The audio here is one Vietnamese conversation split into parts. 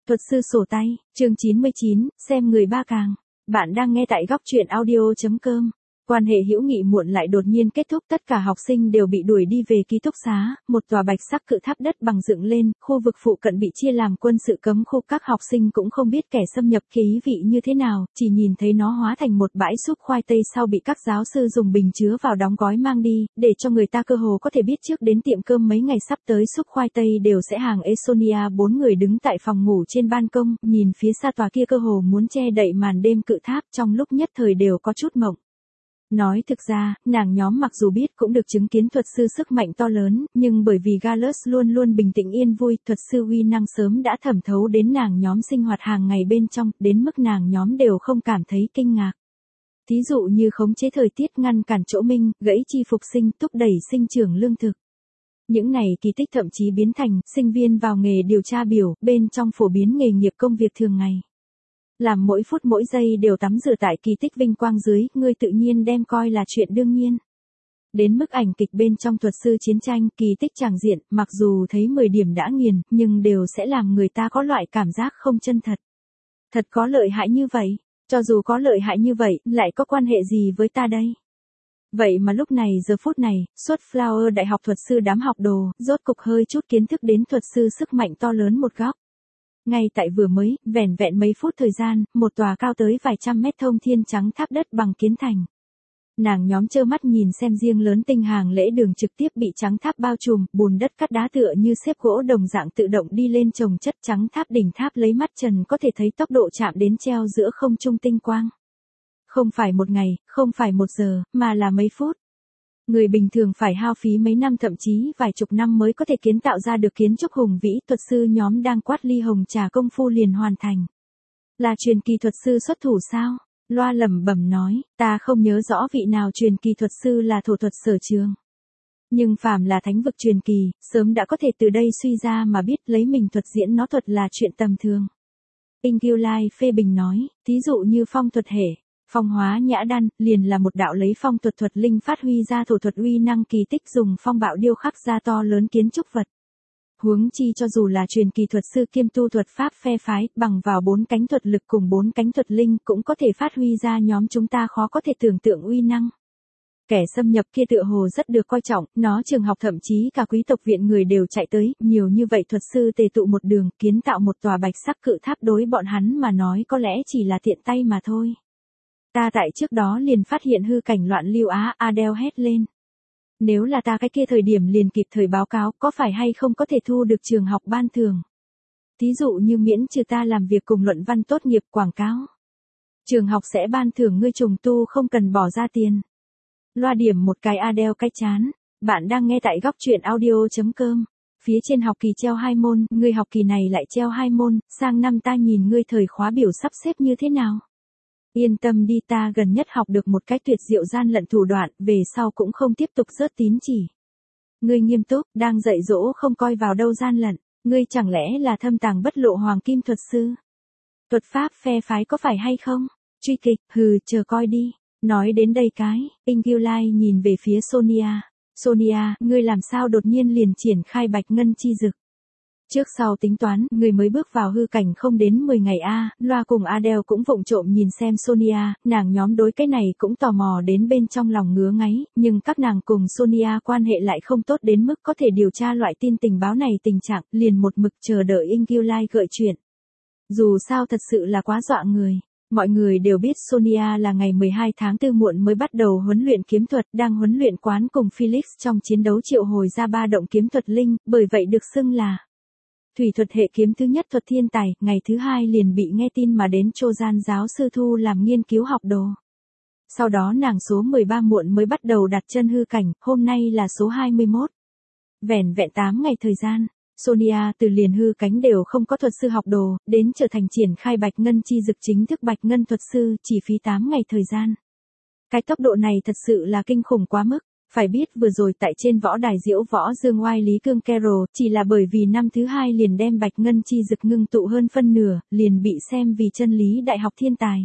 Thuật sư sổ tay, chương 99, xem người ba càng. Bạn đang nghe tại góc truyện audio.com. Quan hệ hữu nghị muộn lại đột nhiên kết thúc, tất cả học sinh đều bị đuổi đi về ký túc xá, một tòa bạch sắc cự tháp đất bằng dựng lên, khu vực phụ cận bị chia làm quân sự cấm khu, các học sinh cũng không biết kẻ xâm nhập khí vị như thế nào, chỉ nhìn thấy nó hóa thành một bãi súp khoai tây sau bị các giáo sư dùng bình chứa vào đóng gói mang đi, để cho người ta cơ hồ có thể biết trước đến tiệm cơm mấy ngày sắp tới súp khoai tây đều sẽ hàng Estonia. 4 người đứng tại phòng ngủ trên ban công, nhìn phía xa tòa kia cơ hồ muốn che đậy màn đêm cự tháp, trong lúc nhất thời đều có chút mộng. Nói thực ra, nàng nhóm mặc dù biết cũng được chứng kiến thuật sư sức mạnh to lớn, nhưng bởi vì Gallus luôn luôn bình tĩnh yên vui, thuật sư uy năng sớm đã thẩm thấu đến nàng nhóm sinh hoạt hàng ngày bên trong, đến mức nàng nhóm đều không cảm thấy kinh ngạc. Thí dụ như khống chế thời tiết, ngăn cản chỗ minh, gãy chi phục sinh, thúc đẩy sinh trưởng lương thực. Những này kỳ tích thậm chí biến thành sinh viên vào nghề điều tra biểu, bên trong phổ biến nghề nghiệp công việc thường ngày. Làm mỗi phút mỗi giây đều tắm rửa tại kỳ tích vinh quang dưới, ngươi tự nhiên đem coi là chuyện đương nhiên. Đến mức ảnh kịch bên trong thuật sư chiến tranh, kỳ tích tràng diện, mặc dù thấy 10 điểm đã nghiền, nhưng đều sẽ làm người ta có loại cảm giác không chân thật. Thật có lợi hại như vậy, cho dù có lợi hại như vậy, lại có quan hệ gì với ta đây? Vậy mà lúc này giờ phút này, suốt Flower Đại học thuật sư đám học đồ, rốt cục hơi chút kiến thức đến thuật sư sức mạnh to lớn một góc. Ngay tại vừa mới, vẻn vẹn mấy phút thời gian, một tòa cao tới vài trăm mét thông thiên trắng tháp đất bằng kiến thành. Nàng nhóm trơ mắt nhìn xem riêng lớn tinh hàng lễ đường trực tiếp bị trắng tháp bao trùm, bùn đất cắt đá tựa như xếp gỗ đồng dạng tự động đi lên chồng chất, trắng tháp đỉnh tháp lấy mắt trần có thể thấy tốc độ chạm đến treo giữa không trung tinh quang. Không phải một ngày, không phải một giờ, mà là mấy phút. Người bình thường phải hao phí mấy năm thậm chí vài chục năm mới có thể kiến tạo ra được kiến trúc hùng vĩ, thuật sư nhóm đang quát ly hồng trà công phu liền hoàn thành. Là truyền kỳ thuật sư xuất thủ sao? Loa lẩm bẩm nói, ta không nhớ rõ vị nào truyền kỳ thuật sư là thổ thuật sở trường. Nhưng phàm là thánh vực truyền kỳ, sớm đã có thể từ đây suy ra mà biết lấy mình thuật diễn nó thuật là chuyện tầm thường. Ingulai phê bình nói, thí dụ như phong thuật hệ. Phong hóa nhã đan, liền là một đạo lấy phong thuật thuật linh phát huy ra thổ thuật uy năng kỳ tích, dùng phong bạo điêu khắc ra to lớn kiến trúc vật. Huống chi cho dù là truyền kỳ thuật sư kiêm tu thuật pháp phe phái, bằng vào 4 cánh thuật lực cùng 4 cánh thuật linh cũng có thể phát huy ra nhóm chúng ta khó có thể tưởng tượng uy năng. Kẻ xâm nhập kia tựa hồ rất được coi trọng, nó trường học thậm chí cả quý tộc viện người đều chạy tới, nhiều như vậy thuật sư tề tụ một đường, kiến tạo một tòa bạch sắc cự tháp đối bọn hắn mà nói có lẽ chỉ là tiện tay mà thôi. Ta tại trước đó liền phát hiện hư cảnh loạn lưu á, Adele hét lên. Nếu là ta cái kia thời điểm liền kịp thời báo cáo, có phải hay không có thể thu được trường học ban thưởng. Thí dụ như miễn trừ ta làm việc cùng luận văn tốt nghiệp quảng cáo. Trường học sẽ ban thưởng ngươi trùng tu không cần bỏ ra tiền. Loa điểm một cái Adele cái chán. Bạn đang nghe tại góc truyện audio.com. Phía trên học kỳ treo 2 môn, ngươi học kỳ này lại treo 2 môn, sang năm ta nhìn ngươi thời khóa biểu sắp xếp như thế nào. Yên tâm đi, ta gần nhất học được một cái tuyệt diệu gian lận thủ đoạn, về sau cũng không tiếp tục rớt tín chỉ. Ngươi nghiêm túc, đang dạy dỗ không coi vào đâu gian lận, ngươi chẳng lẽ là thâm tàng bất lộ hoàng kim thuật sư? Thuật pháp phe phái có phải hay không? Truy kịch, hừ, chờ coi đi. Nói đến đây cái, Ingulai nhìn về phía Sonia. Sonia, ngươi làm sao đột nhiên liền triển khai bạch ngân chi dực? Trước sau tính toán, người mới bước vào hư cảnh không đến 10 ngày a. Loa cùng Adele cũng vụng trộm nhìn xem Sonia, nàng nhóm đối cái này cũng tò mò đến bên trong lòng ngứa ngáy, nhưng các nàng cùng Sonia quan hệ lại không tốt đến mức có thể điều tra loại tin tình báo này tình trạng, liền một mực chờ đợi Ingulai gợi chuyện. Dù sao thật sự là quá dọa người. Mọi người đều biết Sonia là ngày 12 tháng 4 muộn mới bắt đầu huấn luyện kiếm thuật, đang huấn luyện quán cùng Felix trong chiến đấu triệu hồi ra 3 động kiếm thuật linh, bởi vậy được xưng là thủy thuật hệ kiếm thứ nhất thuật thiên tài, ngày thứ 2 liền bị nghe tin mà đến Trojan giáo sư thu làm nghiên cứu học đồ. Sau đó nàng số 13 muộn mới bắt đầu đặt chân hư cảnh, hôm nay là số 21. Vẻn vẹn 8 ngày thời gian, Sonia từ liền hư cánh đều không có thuật sư học đồ, đến trở thành triển khai bạch ngân chi dực chính thức bạch ngân thuật sư, chỉ phí 8 ngày thời gian. Cái tốc độ này thật sự là kinh khủng quá mức. Phải biết vừa rồi tại trên võ đài diễu võ dương oai Lý Cương Carroll, chỉ là bởi vì năm thứ 2 liền đem bạch ngân chi dực ngưng tụ hơn phân nửa, liền bị xem vì chân lý đại học thiên tài.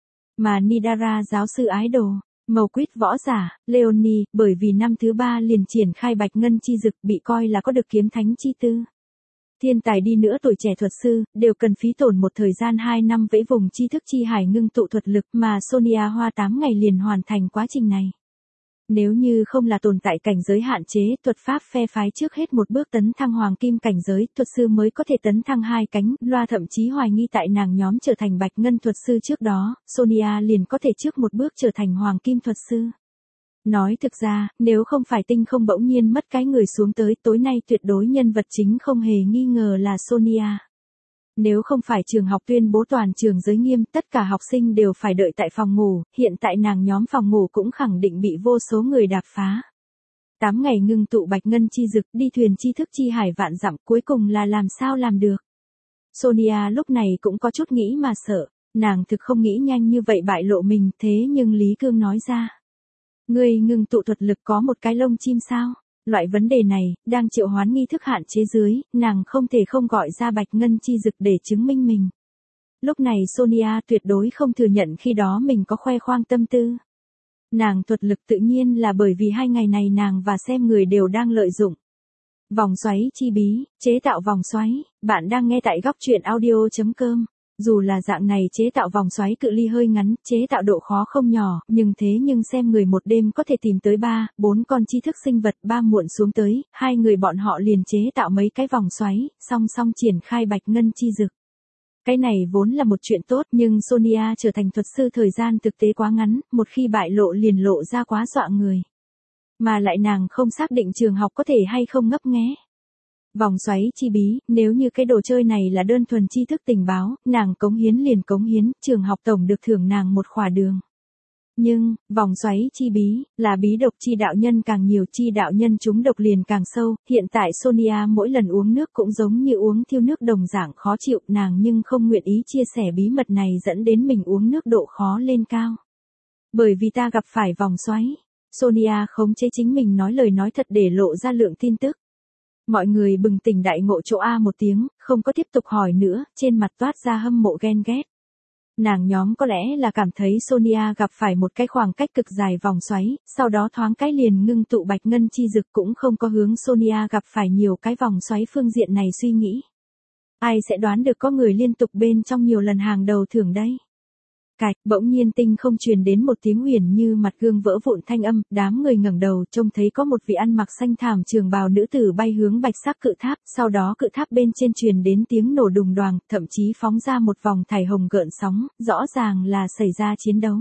Mà Nidara giáo sư ái đồ, màu quýt võ giả, Leonie, bởi vì năm thứ 3 liền triển khai bạch ngân chi dực bị coi là có được kiếm thánh chi tư. Thiên tài đi nữa tuổi trẻ thuật sư, đều cần phí tổn một thời gian 2 năm vẫy vùng tri thức chi hải ngưng tụ thuật lực mà Sonia hoa 8 ngày liền hoàn thành quá trình này. Nếu như không là tồn tại cảnh giới hạn chế, thuật pháp phe phái trước hết một bước tấn thăng hoàng kim cảnh giới, thuật sư mới có thể tấn thăng 2 cánh, loa thậm chí hoài nghi tại nàng nhóm trở thành bạch ngân thuật sư trước đó, Sonia liền có thể trước một bước trở thành hoàng kim thuật sư. Nói thực ra, nếu không phải tinh không bỗng nhiên mất cái người xuống tới, tối nay tuyệt đối nhân vật chính không hề nghi ngờ là Sonia. Nếu không phải trường học tuyên bố toàn trường giới nghiêm, tất cả học sinh đều phải đợi tại phòng ngủ, hiện tại nàng nhóm phòng ngủ cũng khẳng định bị vô số người đạp phá. 8 ngày ngưng tụ bạch ngân chi dực, đi thuyền tri thức chi hải vạn dặm, cuối cùng là làm sao làm được. Sonia lúc này cũng có chút nghĩ mà sợ, nàng thực không nghĩ nhanh như vậy bại lộ mình, thế nhưng Lý Cương nói ra. Ngươi ngưng tụ thuật lực có một cái lông chim sao? Loại vấn đề này, đang triệu hoán nghi thức hạn chế dưới, nàng không thể không gọi ra bạch ngân chi dực để chứng minh mình. Lúc này Sonia tuyệt đối không thừa nhận khi đó mình có khoe khoang tâm tư. Nàng thuật lực tự nhiên là bởi vì 2 ngày này nàng và xem người đều đang lợi dụng. Vòng xoáy chi bí, chế tạo vòng xoáy, bạn đang nghe tại góc truyện audio.com. Dù là dạng này chế tạo vòng xoáy cự ly hơi ngắn, chế tạo độ khó không nhỏ, nhưng xem người một đêm có thể tìm tới 3, 4 con tri thức sinh vật, 3 muộn xuống tới, 2 người bọn họ liền chế tạo mấy cái vòng xoáy, song song triển khai bạch ngân chi dực. Cái này vốn là một chuyện tốt, nhưng Sonia trở thành thuật sư thời gian thực tế quá ngắn, một khi bại lộ liền lộ ra quá dọa người. Mà lại nàng không xác định trường học có thể hay không ngấp nghé. Vòng xoáy chi bí, nếu như cái đồ chơi này là đơn thuần tri thức tình báo, nàng cống hiến liền cống hiến, trường học tổng được thưởng nàng một khỏa đường. Nhưng, vòng xoáy chi bí, là bí độc chi đạo nhân càng nhiều, chi đạo nhân trúng độc liền càng sâu, hiện tại Sonia mỗi lần uống nước cũng giống như uống thiêu nước đồng dạng khó chịu, nàng nhưng không nguyện ý chia sẻ bí mật này dẫn đến mình uống nước độ khó lên cao. Bởi vì ta gặp phải vòng xoáy, Sonia khống chế chính mình nói lời nói thật để lộ ra lượng tin tức. Mọi người bừng tỉnh đại ngộ chỗ A một tiếng, không có tiếp tục hỏi nữa, trên mặt toát ra hâm mộ ghen ghét. Nàng nhóm có lẽ là cảm thấy Sonia gặp phải một cái khoảng cách cực dài vòng xoáy, sau đó thoáng cái liền ngưng tụ bạch ngân chi dực, cũng không có hướng Sonia gặp phải nhiều cái vòng xoáy phương diện này suy nghĩ. Ai sẽ đoán được có người liên tục bên trong nhiều lần hàng đầu thưởng đây? Cạch, bỗng nhiên tinh không truyền đến một tiếng huyền như mặt gương vỡ vụn thanh âm, đám người ngẩng đầu trông thấy có một vị ăn mặc xanh thảm trường bào nữ tử bay hướng bạch sắc cự tháp, sau đó cự tháp bên trên truyền đến tiếng nổ đùng đoàng, thậm chí phóng ra một vòng thải hồng gợn sóng, rõ ràng là xảy ra chiến đấu.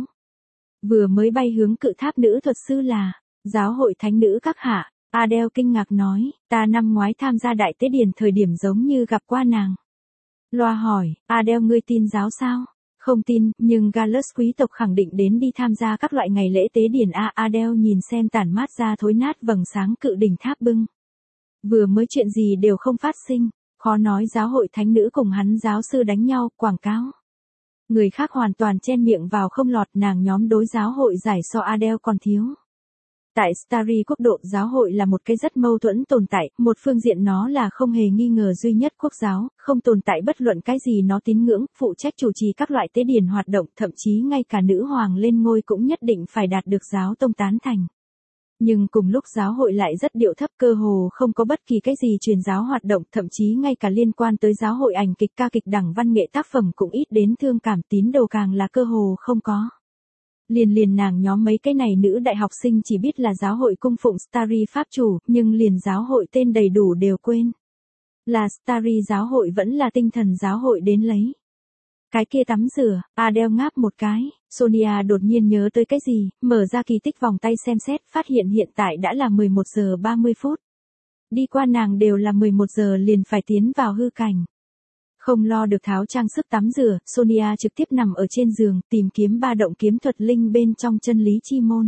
Vừa mới bay hướng cự tháp nữ thuật sư là giáo hội thánh nữ các hạ. Adele kinh ngạc nói, ta năm ngoái tham gia đại tế điển thời điểm giống như gặp qua nàng. Loa hỏi, Adele ngươi tin giáo sao? Không tin, nhưng Gallus quý tộc khẳng định đến đi tham gia các loại ngày lễ tế điển a. Adele nhìn xem tản mát ra thối nát vầng sáng cự đỉnh tháp bưng. Vừa mới chuyện gì đều không phát sinh, khó nói giáo hội thánh nữ cùng hắn giáo sư đánh nhau, quảng cáo. Người khác hoàn toàn chen miệng vào không lọt, nàng nhóm đối giáo hội giải so Adele còn thiếu. Tại Starry quốc độ giáo hội là một cái rất mâu thuẫn tồn tại, một phương diện nó là không hề nghi ngờ duy nhất quốc giáo, không tồn tại bất luận cái gì nó tín ngưỡng, phụ trách chủ trì các loại tế điển hoạt động, thậm chí ngay cả nữ hoàng lên ngôi cũng nhất định phải đạt được giáo tông tán thành. Nhưng cùng lúc giáo hội lại rất điệu thấp, cơ hồ không có bất kỳ cái gì truyền giáo hoạt động, thậm chí ngay cả liên quan tới giáo hội ảnh kịch ca kịch đẳng văn nghệ tác phẩm cũng ít đến thương cảm, tín đồ càng là cơ hồ không có. Liền nàng nhóm mấy cái này nữ đại học sinh chỉ biết là giáo hội cung phụng Starry pháp chủ, nhưng liền giáo hội tên đầy đủ đều quên. Là Starry giáo hội vẫn là tinh thần giáo hội đến lấy. Cái kia tắm rửa, Adele ngáp một cái, Sonia đột nhiên nhớ tới cái gì, mở ra kỳ tích vòng tay xem xét, phát hiện hiện tại đã là 11 giờ 30 phút. Đi qua nàng đều là 11 giờ liền phải tiến vào hư cảnh. Không lo được tháo trang sức tắm rửa, Sonia trực tiếp nằm ở trên giường, tìm kiếm ba động kiếm thuật linh bên trong chân lý chi môn.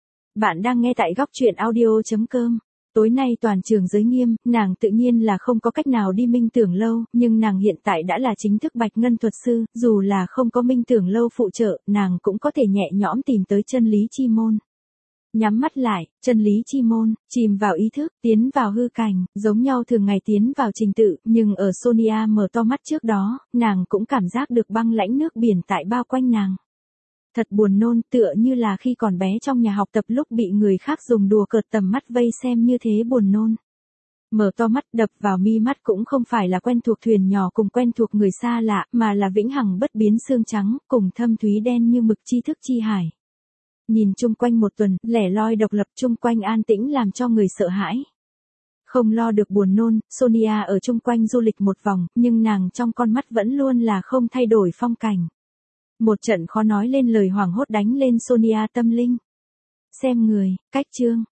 Bạn đang nghe tại góc truyện audio.com. Tối nay toàn trường giới nghiêm, nàng tự nhiên là không có cách nào đi minh tưởng lâu, nhưng nàng hiện tại đã là chính thức bạch ngân thuật sư, dù là không có minh tưởng lâu phụ trợ, nàng cũng có thể nhẹ nhõm tìm tới chân lý chi môn. Nhắm mắt lại, chân lý chi môn, chìm vào ý thức, tiến vào hư cảnh, giống nhau thường ngày tiến vào trình tự, nhưng ở Sonia mở to mắt trước đó, nàng cũng cảm giác được băng lãnh nước biển tại bao quanh nàng. Thật buồn nôn, tựa như là khi còn bé trong nhà học tập lúc bị người khác dùng đùa cợt tầm mắt vây xem như thế buồn nôn. Mở to mắt đập vào mi mắt cũng không phải là quen thuộc thuyền nhỏ cùng quen thuộc người xa lạ, mà là vĩnh hằng bất biến xương trắng, cùng thâm thúy đen như mực tri thức chi hải. Nhìn chung quanh một tuần, lẻ loi độc lập chung quanh an tĩnh làm cho người sợ hãi. Không lo được buồn nôn, Sonia ở chung quanh du lịch một vòng, nhưng nàng trong con mắt vẫn luôn là không thay đổi phong cảnh. Một trận khó nói lên lời hoảng hốt đánh lên Sonia tâm linh. Xem người, cách chương.